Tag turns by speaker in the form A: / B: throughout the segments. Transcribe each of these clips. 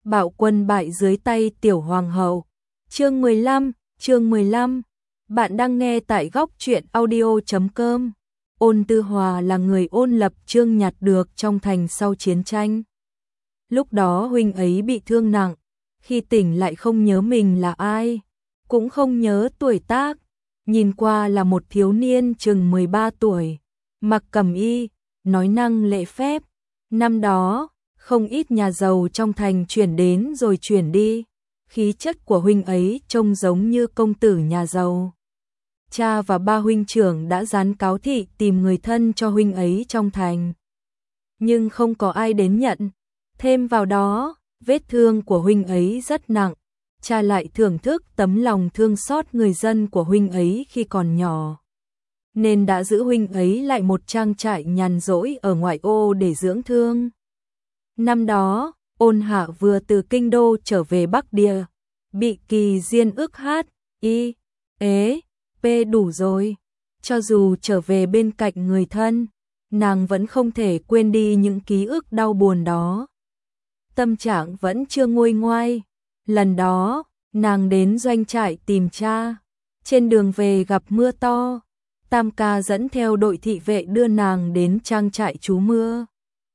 A: Bạo quân bại dưới tay tiểu hoàng hậu. Chương 15. Bạn đang nghe tại góc truyện audio.com. Ôn Tư Hòa là người ôn lập Trương nhặt được trong thành sau chiến tranh. Lúc đó huynh ấy bị thương nặng, khi tỉnh lại không nhớ mình là ai, cũng không nhớ tuổi tác, nhìn qua là một thiếu niên chừng 13 tuổi, mặc cẩm y, nói năng lễ phép. Năm đó, không ít nhà giàu trong thành chuyển đến rồi chuyển đi, khí chất của huynh ấy trông giống như công tử nhà giàu. Cha và ba huynh trưởng đã dán cáo thị tìm người thân cho huynh ấy trong thành, nhưng không có ai đến nhận. Thêm vào đó, vết thương của huynh ấy rất nặng, cha lại thưởng thức tấm lòng thương xót người dân của huynh ấy khi còn nhỏ, nên đã giữ huynh ấy lại một trang trại nhàn rỗi ở ngoại ô để dưỡng thương. Năm đó, Ôn Hạ vừa từ kinh đô trở về Bắc Địa, bị Kỳ Diên ức P đủ rồi. Cho dù trở về bên cạnh người thân, nàng vẫn không thể quên đi những ký ức đau buồn đó. Tâm trạng vẫn chưa nguôi ngoai. Lần đó, nàng đến doanh trại tìm cha. Trên đường về gặp mưa to, Tam ca dẫn theo đội thị vệ đưa nàng đến trang trại trú mưa.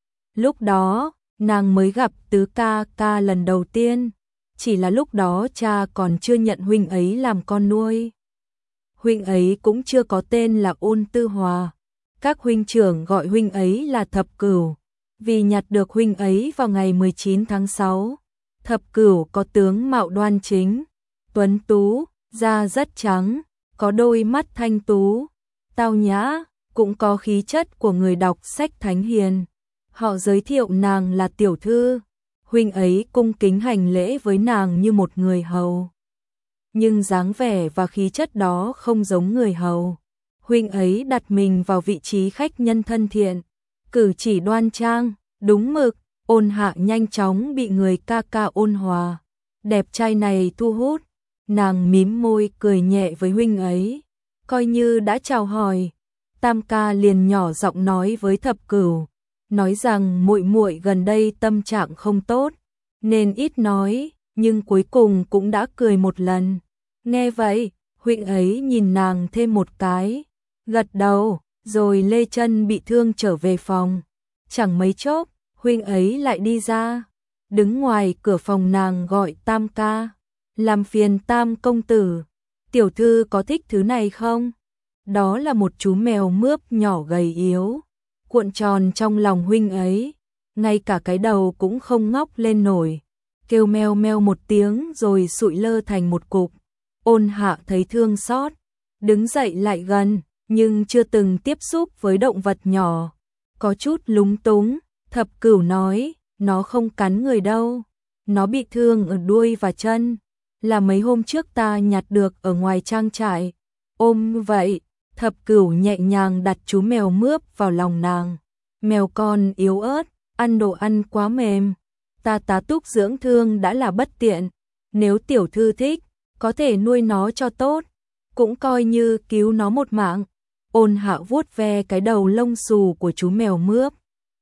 A: Lúc đó, nàng mới gặp Tứ ca lần đầu tiên, chỉ là lúc đó cha còn chưa nhận huynh ấy làm con nuôi. Huynh ấy cũng chưa có tên là Ôn Tư Hòa, các huynh trưởng gọi huynh ấy là Thập Cửu, vì nhặt được huynh ấy vào ngày 19 tháng 6. Thập Cửu có tướng mạo đoan chính, tuấn tú, da rất trắng, có đôi mắt thanh tú, tao nhã, cũng có khí chất của người đọc sách thánh hiền. Họ giới thiệu nàng là tiểu thư, huynh ấy cung kính hành lễ với nàng như một người hầu. Nhưng dáng vẻ và khí chất đó không giống người hầu. Huynh ấy đặt mình vào vị trí khách nhân thân thiện, cử chỉ đoan trang, đúng mực. Ôn Hạ nhanh chóng bị người ca Ôn Hòa, đẹp trai này thu hút. Nàng mím môi cười nhẹ với huynh ấy, coi như đã chào hỏi. Tam ca liền nhỏ giọng nói với Thập Cửu, nói rằng muội muội gần đây tâm trạng không tốt, nên ít nói, nhưng cuối cùng cũng đã cười một lần. Nghe vậy, huynh ấy nhìn nàng thêm một cái, gật đầu, rồi lê chân bị thương trở về phòng. Chẳng mấy chốc, huynh ấy lại đi ra, đứng ngoài cửa phòng nàng gọi Tam ca, làm phiền Tam công tử, tiểu thư có thích thứ này không? Đó là một chú mèo mướp nhỏ gầy yếu, cuộn tròn trong lòng huynh ấy, ngay cả cái đầu cũng không ngóc lên nổi, kêu meo meo một tiếng rồi sụi lơ thành một cục. Ôn Hạ thấy thương xót, đứng dậy lại gần, nhưng chưa từng tiếp xúc với động vật nhỏ, có chút lúng túng. Thập Cửu nói, nó không cắn người đâu, nó bị thương ở đuôi và chân, là mấy hôm trước ta nhặt được ở ngoài trang trại. Ôm vậy, Thập Cửu nhẹ nhàng đặt chú mèo mướp vào lòng nàng. Mèo con yếu ớt, ăn đồ ăn quá mềm, ta tá túc dưỡng thương đã là bất tiện, nếu tiểu thư thích, có thể nuôi nó cho tốt, cũng coi như cứu nó một mạng. Ôn Hạ vuốt ve cái đầu lông xù của chú mèo mướp.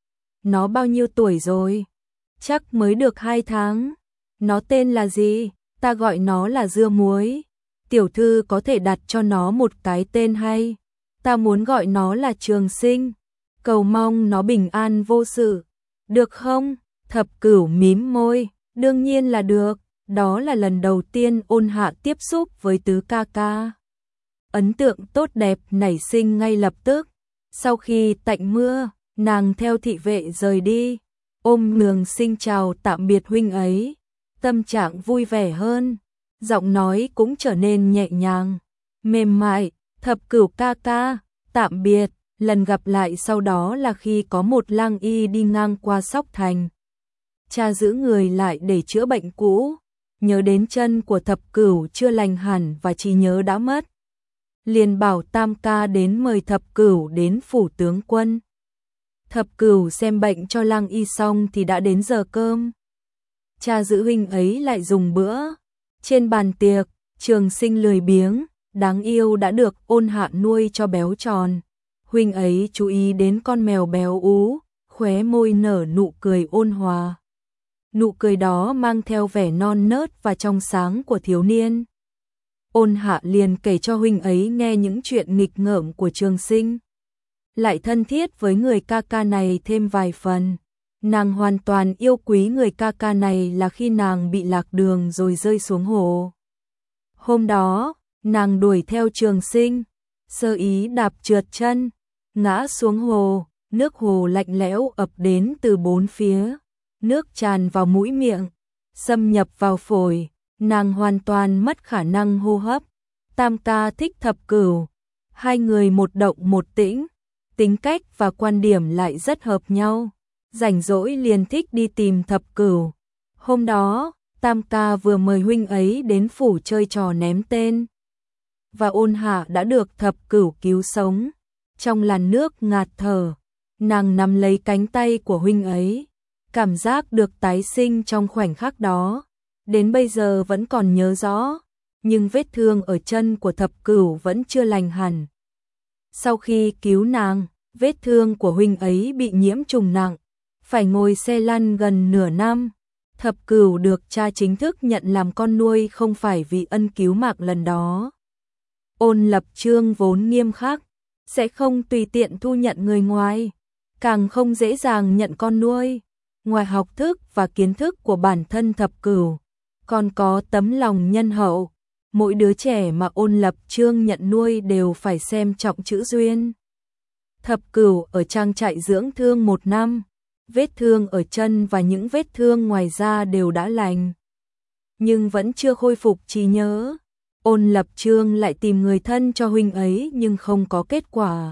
A: Nó bao nhiêu tuổi rồi? Chắc mới được 2 tháng. Nó tên là gì? Ta gọi nó là dưa muối. Tiểu thư có thể đặt cho nó một cái tên hay. Ta muốn gọi nó là Trường Sinh. Cầu mong nó bình an vô sự. Được không? Thập Cửu mím môi. Đương nhiên là được. Đó là lần đầu tiên Ôn Hạ tiếp xúc với Tứ ca. Ấn tượng tốt đẹp nảy sinh ngay lập tức. Sau khi tạnh mưa, nàng theo thị vệ rời đi, ôm Trường Sinh chào tạm biệt huynh ấy, tâm trạng vui vẻ hơn, giọng nói cũng trở nên nhẹ nhàng, mềm mại. Thập Cửu ca, tạm biệt. Lần gặp lại sau đó là khi có một lang y đi ngang qua Sóc Thành. Cha giữ người lại để chữa bệnh cũ, nhớ đến chân của Thập Cửu chưa lành hẳn và trí nhớ đã mất, liền bảo Tam ca đến mời Thập Cửu đến phủ tướng quân. Thập Cửu xem bệnh cho lang y xong thì đã đến giờ cơm. Cha giữ huynh ấy lại dùng bữa. Trên bàn tiệc, Trường Sinh lười biếng, đáng yêu đã được Ôn Hạ nuôi cho béo tròn. Huynh ấy chú ý đến con mèo béo ú, khóe môi nở nụ cười ôn hòa. nụ cười đó mang theo vẻ non nớt và trong sáng của thiếu niên. Ôn Hạ liền kể cho huynh ấy nghe những chuyện nghịch ngợm của Trường Sinh, lại thân thiết với người ca ca này thêm vài phần. Nàng hoàn toàn yêu quý người ca ca này là khi nàng bị lạc đường rồi rơi xuống hồ. Hôm đó, nàng đuổi theo Trường Sinh, sơ ý đạp trượt chân, ngã xuống hồ, nước hồ lạnh lẽo ập đến từ bốn phía, nước tràn vào mũi miệng, xâm nhập vào phổi, nàng hoàn toàn mất khả năng hô hấp. Tam ca thích Thập Cửu, hai người một động một tĩnh, tính cách và quan điểm lại rất hợp nhau, rảnh rỗi liền thích đi tìm Thập Cửu. Hôm đó, Tam ca vừa mời huynh ấy đến phủ chơi trò ném tên, và Ôn Hạ đã được Thập Cửu cứu sống. Trong làn nước ngạt thở, nàng nắm lấy cánh tay của huynh ấy, cảm giác được tái sinh trong khoảnh khắc đó, đến bây giờ vẫn còn nhớ rõ, nhưng vết thương ở chân của Thập Cửu vẫn chưa lành hẳn. Sau khi cứu nàng, vết thương của huynh ấy bị nhiễm trùng nặng, phải ngồi xe lăn gần nửa năm. Thập Cửu được cha chính thức nhận làm con nuôi không phải vì ân cứu mạng lần đó. Ôn Lập Chương vốn nghiêm khắc, sẽ không tùy tiện thu nhận người ngoài, càng không dễ dàng nhận con nuôi. Ngoài học thức và kiến thức của bản thân Thập Cửu, còn có tấm lòng nhân hậu. Mỗi đứa trẻ mà Ôn Lập Chương nhận nuôi đều phải xem trọng chữ duyên. Thập Cửu ở trang trại dưỡng thương 1 năm, vết thương ở chân và những vết thương ngoài da đều đã lành, nhưng vẫn chưa khôi phục trí nhớ. Ôn Lập Chương lại tìm người thân cho huynh ấy nhưng không có kết quả.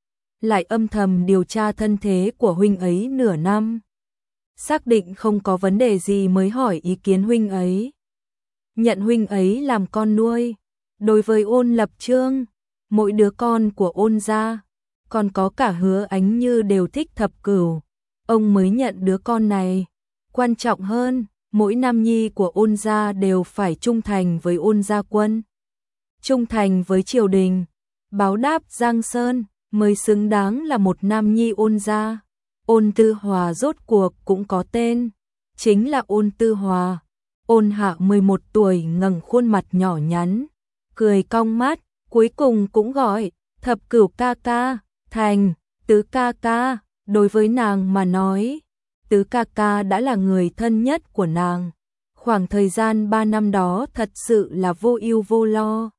A: Lại âm thầm điều tra thân thế của huynh ấy nửa năm, xác định không có vấn đề gì mới hỏi ý kiến huynh ấy, nhận huynh ấy làm con nuôi. Đối với Ôn Lập Chương, mỗi đứa con của Ôn gia, còn có cả Hứa Ánh Như đều thích Thập Cửu, ông mới nhận đứa con này. Quan trọng hơn, mỗi nam nhi của Ôn gia đều phải trung thành với Ôn gia quân, trung thành với triều đình, báo đáp Giang Sơn, mới xứng đáng là một nam nhi Ôn gia. Ôn Tư Hòa rốt cuộc cũng có tên, chính là Ôn Tư Hòa. Ôn Hạ 11 tuổi ngẩng khuôn mặt nhỏ nhắn, cười cong mắt, cuối cùng cũng gọi Thập Cửu ca ca, thành Tứ ca ca. Đối với nàng mà nói, Tứ ca ca đã là người thân nhất của nàng. Khoảng thời gian 3 năm đó thật sự là vô ưu vô lo.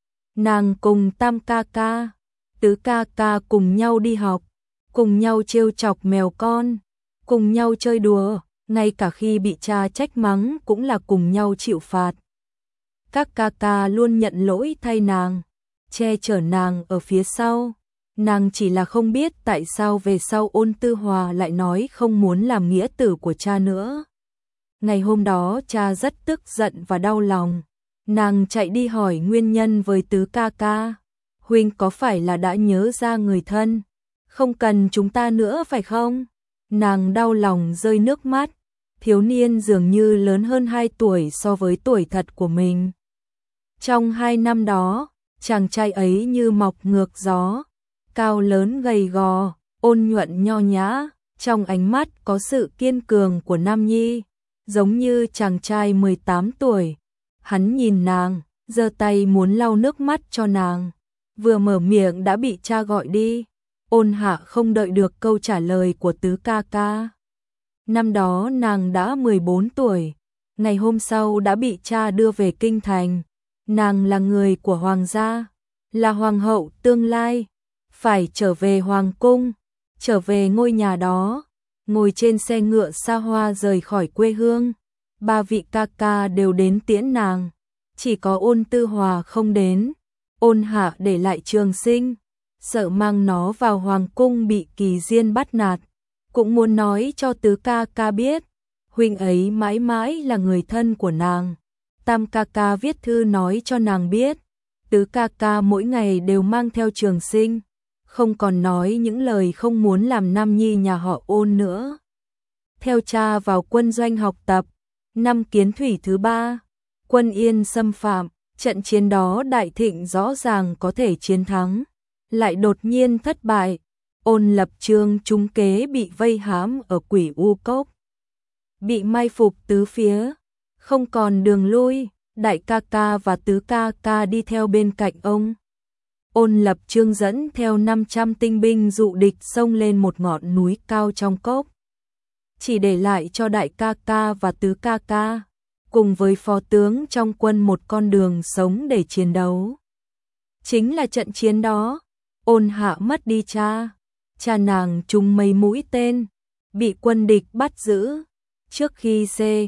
A: Nàng cùng Tam ca ca, Tứ ca ca cùng nhau đi học, cùng nhau trêu chọc mèo con, cùng nhau chơi đùa, ngay cả khi bị cha trách mắng cũng là cùng nhau chịu phạt. Các ca ca luôn nhận lỗi thay nàng, che chở nàng ở phía sau. Nàng chỉ là không biết tại sao về sau Ôn Tư Hòa lại nói không muốn làm nghĩa tử của cha nữa. Ngày hôm đó cha rất tức giận và đau lòng. Nàng chạy đi hỏi nguyên nhân với Tứ ca ca. Huynh có phải là đã nhớ ra người thân, không cần chúng ta nữa phải không? Nàng đau lòng rơi nước mắt. Thiếu niên dường như lớn hơn 2 tuổi so với tuổi thật của mình. Trong 2 năm đó, chàng trai ấy như mọc ngược gió, cao lớn gầy gò, ôn nhuận nho nhã, trong ánh mắt có sự kiên cường của nam nhi, giống như chàng trai 18 tuổi. Hắn nhìn nàng, giơ tay muốn lau nước mắt cho nàng, vừa mở miệng đã bị cha gọi đi. Ôn Hạ không đợi được câu trả lời của Tứ ca ca. Năm đó nàng đã 14 tuổi, ngày hôm sau đã bị cha đưa về kinh thành. Nàng là người của hoàng gia, là hoàng hậu tương lai, phải trở về hoàng cung, trở về ngôi nhà đó, ngồi trên xe ngựa xa hoa rời khỏi quê hương. 3 vị ca ca đều đến tiễn nàng, chỉ có Ôn Tư Hòa không đến. Ôn Hạ để lại Trường Sinh, sợ mang nó vào hoàng cung bị Kỳ Diên bắt nạt, cũng muốn nói cho Tứ ca ca biết, huynh ấy mãi mãi là người thân của nàng. Tam ca ca viết thư nói cho nàng biết, Tứ ca ca mỗi ngày đều mang theo Trường Sinh, không còn nói những lời không muốn làm nam nhi nhà họ Ôn nữa. Theo cha vào quân doanh học tập, năm Kiến Thủy thứ 3, quân Yên xâm phạm, trận chiến đó Đại Thịnh rõ ràng có thể chiến thắng, lại đột nhiên thất bại. Ôn Lập Chương trúng kế bị vây hãm ở Quỷ U Cốc. bị mai phục tứ phía, không còn đường lui, đại ca ca và tứ ca ca đi theo bên cạnh ông. Ôn Lập Chương dẫn theo 500 tinh binh dụ địch xông lên một ngọn núi cao trong cốc. Chỉ để lại cho đại ca ca và tứ ca ca, cùng với phó tướng trong quân một con đường sống để chiến đấu. Chính là trận chiến đó, Ôn Hạ mất đi cha nàng trúng mấy mũi tên, bị quân địch bắt giữ. Trước khi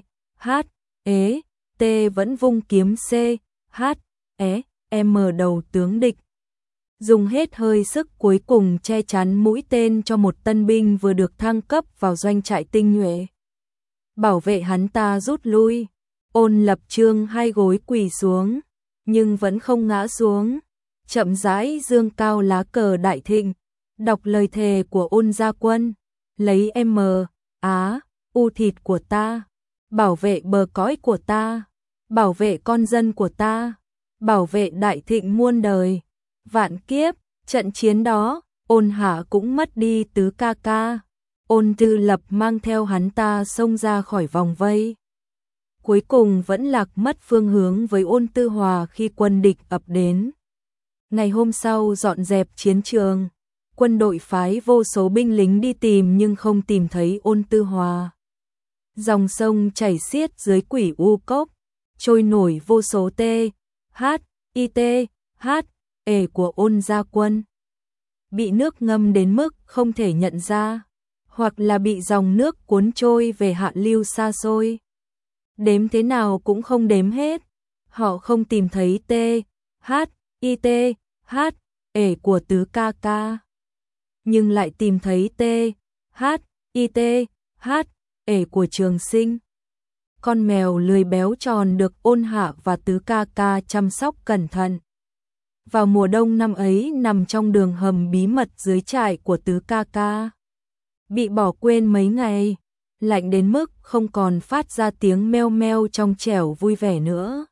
A: T vẫn vung kiếm đầu tướng địch, dùng hết hơi sức cuối cùng che chắn mũi tên cho một tân binh vừa được thăng cấp vào doanh trại tinh nhuệ. Bảo vệ hắn ta rút lui, Ôn Lập Chương hai gối quỳ xuống, nhưng vẫn không ngã xuống, chậm rãi dương cao lá cờ đại thịnh, đọc lời thề của Ôn gia quân, lấy U thịt của ta, bảo vệ bờ cõi của ta, bảo vệ con dân của ta, bảo vệ đại thịnh muôn đời, vạn kiếp. Trận chiến đó, Ôn Hạ cũng mất đi tứ ca ca. Ôn Tư Lập mang theo hắn ta xông ra khỏi vòng vây. Cuối cùng vẫn lạc mất phương hướng với Ôn Tư Hòa khi quân địch ập đến. Ngày hôm sau dọn dẹp chiến trường, quân đội phái vô số binh lính đi tìm nhưng không tìm thấy Ôn Tư Hòa. Dòng sông chảy xiết dưới Quỷ U Cốc, trôi nổi vô số của Ôn gia quân. Bị nước ngâm đến mức không thể nhận ra, hoặc là bị dòng nước cuốn trôi về hạ lưu xa xôi. Đếm thế nào cũng không đếm hết, họ không tìm thấy của tứ ca ca, nhưng lại tìm thấy của Trường Sinh. Con mèo lười béo tròn được Ôn Hạ và tứ ca ca chăm sóc cẩn thận. Vào mùa đông năm ấy nằm trong đường hầm bí mật dưới trại của tứ ca ca. Bị bỏ quên mấy ngày, lạnh đến mức không còn phát ra tiếng meo meo trong trẻo vui vẻ nữa.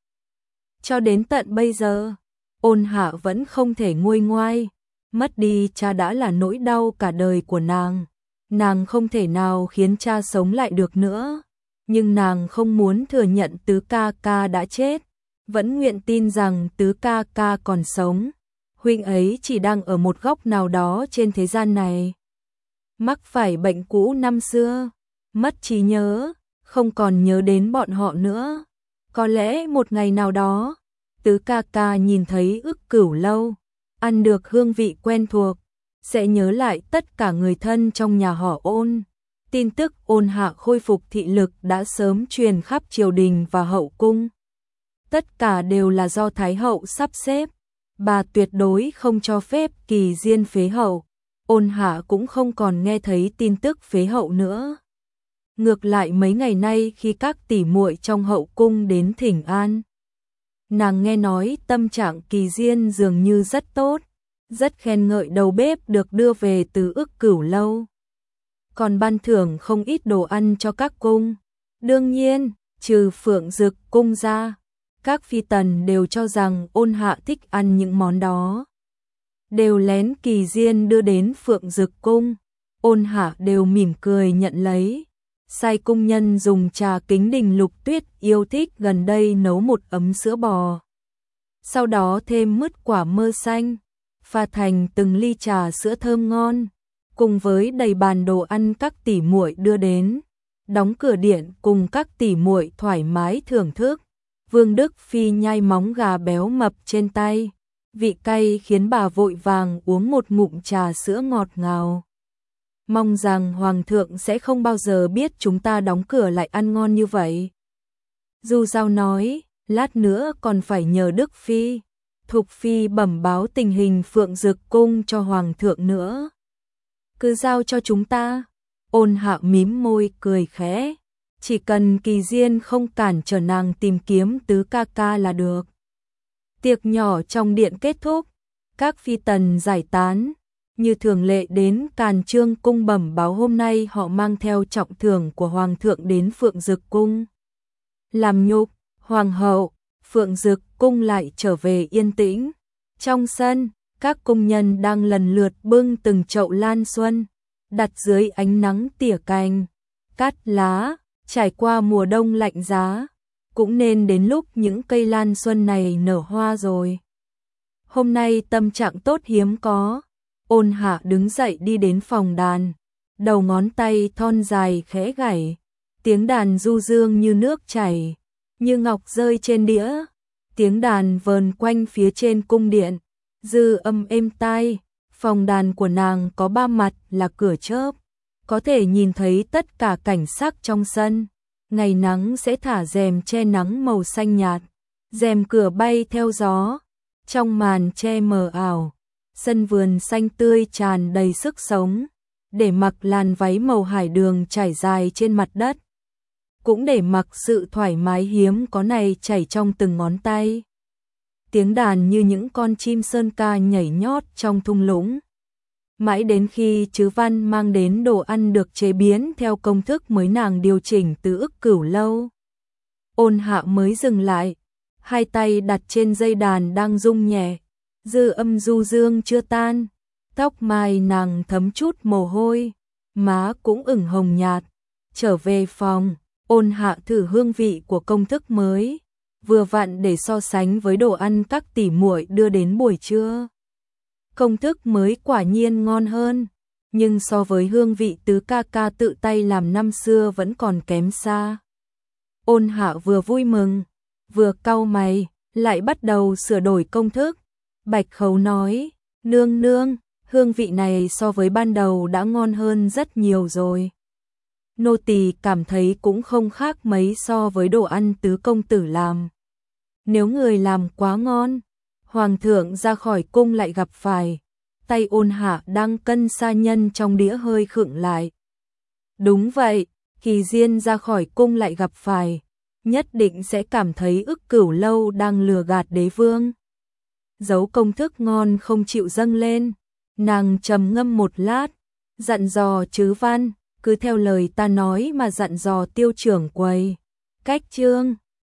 A: Cho đến tận bây giờ, Ôn Hạ vẫn không thể nguôi ngoai, mất đi cha đã là nỗi đau cả đời của nàng. Nàng không thể nào khiến cha sống lại được nữa, nhưng nàng không muốn thừa nhận tứ ca ca đã chết, vẫn nguyện tin rằng tứ ca ca còn sống. Huynh ấy chỉ đang ở một góc nào đó trên thế gian này. Mắc phải bệnh cũ năm xưa, mất trí nhớ, không còn nhớ đến bọn họ nữa. Có lẽ một ngày nào đó, tứ ca ca nhìn thấy Ức Cửu Lâu, ăn được hương vị quen thuộc, sẽ nhớ lại tất cả người thân trong nhà họ Ôn. Tin tức Ôn Hạ khôi phục thị lực đã sớm truyền khắp triều đình và hậu cung. Tất cả đều là do Thái hậu sắp xếp, bà tuyệt đối không cho phép Kỳ Diên phế hậu. Ôn Hạ cũng không còn nghe thấy tin tức phế hậu nữa. Ngược lại mấy ngày nay khi các tỷ muội trong hậu cung đến thỉnh an, nàng nghe nói tâm trạng Kỳ Diên dường như rất tốt, rất khen ngợi đầu bếp được đưa về từ Ức Cửu Lâu, còn ban thưởng không ít đồ ăn cho các cung. Đương nhiên, trừ Phượng Dực cung ra, các phi tần đều cho rằng Ôn Hạ thích ăn những món đó, đều lén Kỳ Diên đưa đến Phượng Dực cung. Ôn Hạ đều mỉm cười nhận lấy, sai cung nhân dùng trà Kính Đình Lục Tuyết yêu thích gần đây nấu một ấm sữa bò, sau đó thêm mứt quả mơ xanh, pha thành từng ly trà sữa thơm ngon, cùng với đầy bàn đồ ăn các tỷ muội đưa đến. Đóng cửa điện cùng các tỷ muội thoải mái thưởng thức. Vương Đức Phi nhai móng gà béo mập trên tay, vị cay khiến bà vội vàng uống một ngụm trà sữa ngọt ngào. Mong rằng Hoàng thượng sẽ không bao giờ biết chúng ta đóng cửa lại ăn ngon như vậy. Du Giao nói, lát nữa còn phải nhờ Đức Phi, Thục Phi bẩm báo tình hình Phượng Dực cung cho Hoàng thượng nữa. Cứ giao cho chúng ta. Ôn Hạ mím môi cười khẽ, chỉ cần Kỳ Diên không cản trở nàng tìm kiếm tứ ca ca là được. Tiệc nhỏ trong điện kết thúc, các phi tần giải tán, như thường lệ đến Càn Trương cung bẩm báo hôm nay họ mang theo trọng thưởng của Hoàng thượng đến Phượng Dực cung. Làm nhục, Hoàng hậu, Phượng Dực cung lại trở về yên tĩnh. Trong sân, các cung nhân đang lần lượt bưng từng chậu lan xuân, đặt dưới ánh nắng tỉa cành, cắt lá, Trải qua mùa đông lạnh giá, cũng nên đến lúc những cây lan xuân này nở hoa rồi. Hôm nay tâm trạng tốt hiếm có, Ôn Hạ đứng dậy đi đến phòng đàn, đầu ngón tay thon dài khẽ gảy, tiếng đàn du dương như nước chảy, như ngọc rơi trên đĩa, tiếng đàn vờn quanh phía trên cung điện, dư âm êm tai. Phòng đàn của nàng có 3 mặt là cửa chớp, có thể nhìn thấy tất cả cảnh sắc trong sân. Ngày nắng sẽ thả rèm che nắng màu xanh nhạt, rèm cửa bay theo gió, trong màn che mờ ảo, sân vườn xanh tươi tràn đầy sức sống, để mặc làn váy màu hải đường trải dài trên mặt đất, cũng để mặc sự thoải mái hiếm có này chảy trong từng ngón tay. Tiếng đàn như những con chim sơn ca nhảy nhót trong thung lũng. Mãi đến khi Trứ Văn mang đến đồ ăn được chế biến theo công thức mới nàng điều chỉnh từ Ức Cửu Lâu, Ôn Hạ mới dừng lại, hai tay đặt trên dây đàn đang rung nhẹ, dư âm du dương chưa tan, tóc mai nàng thấm chút mồ hôi, má cũng ửng hồng nhạt. Trở về phòng, Ôn Hạ thử hương vị của công thức mới, vừa vặn để so sánh với đồ ăn các tỷ muội đưa đến buổi trưa. Công thức mới quả nhiên ngon hơn, nhưng so với hương vị Tứ ca ca tự tay làm năm xưa vẫn còn kém xa. Ôn Hạ vừa vui mừng, vừa cau mày, lại bắt đầu sửa đổi công thức. Bạch Khấu nói, nương nương, hương vị này so với ban đầu đã ngon hơn rất nhiều rồi. Nô tỳ cảm thấy cũng không khác mấy so với đồ ăn Tứ công tử làm. Nếu người làm quá ngon, Hoàng thượng ra khỏi cung lại gặp phải. Tay Ôn Hạ đang cân sa nhân trong đĩa hơi khựng lại. Đúng vậy, Kỳ Diên ra khỏi cung lại gặp phải, nhất định sẽ cảm thấy Ức Cửu Lâu đang lừa gạt đế vương. Dấu công thức ngon không chịu dâng lên, nàng trầm ngâm một lát, dặn dò Trứ Văn, cứ theo lời ta nói mà dặn dò Tiêu trưởng quầy. Cách chương